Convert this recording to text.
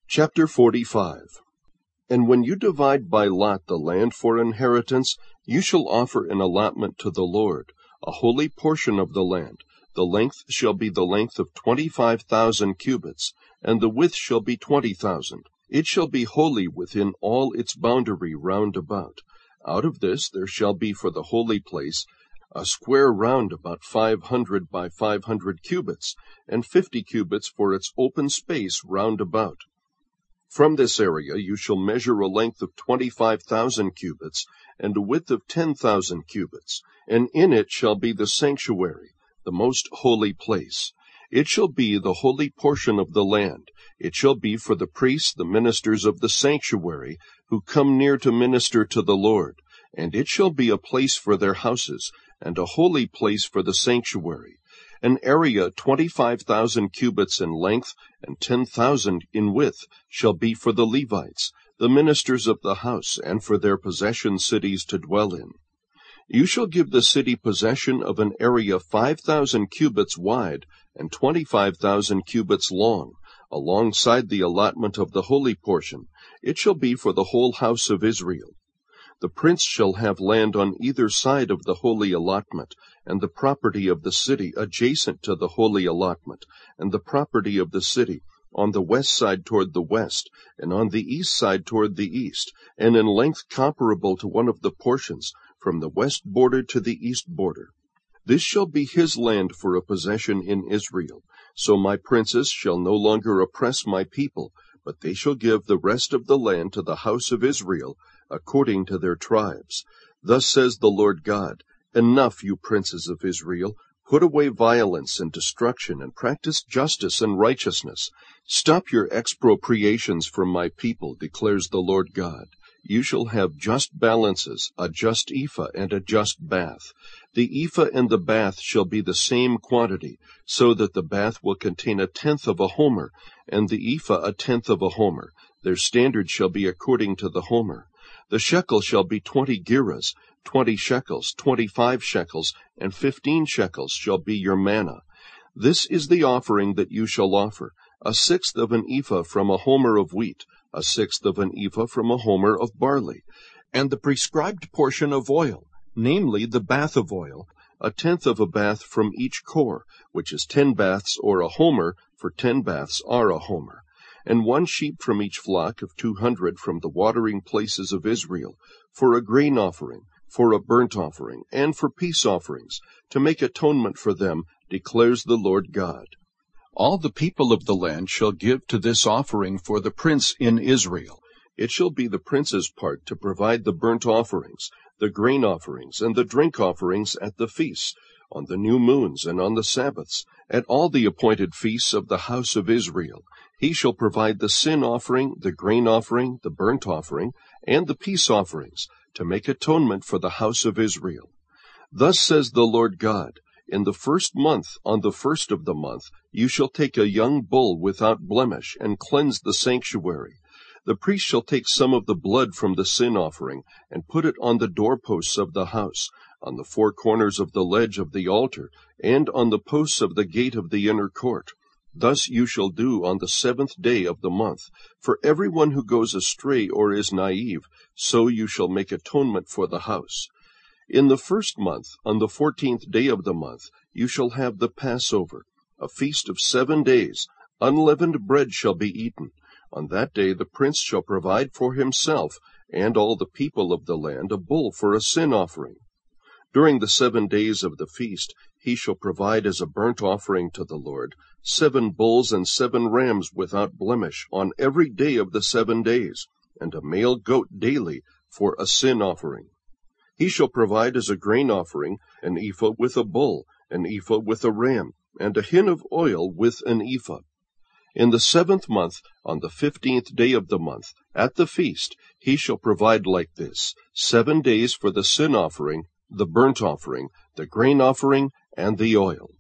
Chapter 45. And when you divide by lot the land for inheritance, you shall offer an allotment to the Lord, a holy portion of the land. The length shall be the length of 25,000 cubits, and the width shall be 20,000. It shall be holy within all its boundary round about. Out of this there shall be for the holy place a square round about 500 by 500 cubits, and 50 cubits for its open space round about. From this area you shall measure a length of 25,000 cubits, and a width of 10,000 cubits, and in it shall be the sanctuary, the most holy place. It shall be the holy portion of the land. It shall be for the priests, the ministers of the sanctuary, who come near to minister to the Lord. And it shall be a place for their houses, and a holy place for the sanctuary. An area 25,000 cubits in length and 10,000 in width shall be for the Levites, the ministers of the house, and for their possession cities to dwell in. You shall give the city possession of an area 5,000 cubits wide and 25,000 cubits long, alongside the allotment of the holy portion. It shall be for the whole house of Israel. The prince shall have land on either side of the holy allotment, and the property of the city adjacent to the holy allotment, and the property of the city on the west side toward the west, and on the east side toward the east, and in length comparable to one of the portions, from the west border to the east border. This shall be his land for a possession in Israel. So my princes shall no longer oppress my people, but they shall give the rest of the land to the house of Israel, according to their tribes. Thus says the Lord God, Enough, you princes of Israel, put away violence and destruction, and practice justice and righteousness. Stop your expropriations from my people, declares the Lord God. You shall have just balances, a just ephah and a just bath. The ephah and the bath shall be the same quantity, so that the bath will contain 1/10 of a homer, and the ephah 1/10 of a homer. Their standard shall be according to the homer. The shekel shall be 20 gerahs, 20 shekels, 25 shekels, and 15 shekels shall be your manna. This is the offering that you shall offer, 1/6 of an ephah from a homer of wheat, 1/6 of an ephah from a homer of barley, and the prescribed portion of oil, namely the bath of oil, 1/10 of a bath from each core, which is 10 baths or a homer, for 10 baths are a homer. And 1 sheep from each flock of 200 from the watering places of Israel, for a grain offering, for a burnt offering, and for peace offerings, to make atonement for them, declares the Lord God. All the people of the land shall give to this offering for the prince in Israel. It shall be the prince's part to provide the burnt offerings, the grain offerings, and the drink offerings at the feasts, on the new moons and on the Sabbaths, at all the appointed feasts of the house of Israel. He shall provide the sin offering, the grain offering, the burnt offering, and the peace offerings, to make atonement for the house of Israel. Thus says the Lord God, In the first month, on the first of the month, you shall take a young bull without blemish, and cleanse the sanctuary. The priest shall take some of the blood from the sin offering, and put it on the doorposts of the house, on the 4 corners of the ledge of the altar, and on the posts of the gate of the inner court. Thus you shall do on the 7th day of the month. For everyone who goes astray or is naive, so you shall make atonement for the house. In the first month, on the 14th day of the month, you shall have the Passover, a feast of 7 days. Unleavened bread shall be eaten. On that day the prince shall provide for himself and all the people of the land a bull for a sin offering. During the 7 days of the feast he shall provide as a burnt offering to the Lord 7 bulls and 7 rams without blemish on every day of the 7 days, and a male goat daily for a sin offering. He shall provide as a grain offering an ephah with a bull, an ephah with a ram, and a hin of oil with an ephah. In the 7th month, on the 15th day of the month, at the feast, he shall provide like this 7 days for the sin offering, the burnt offering, the grain offering, and the oil.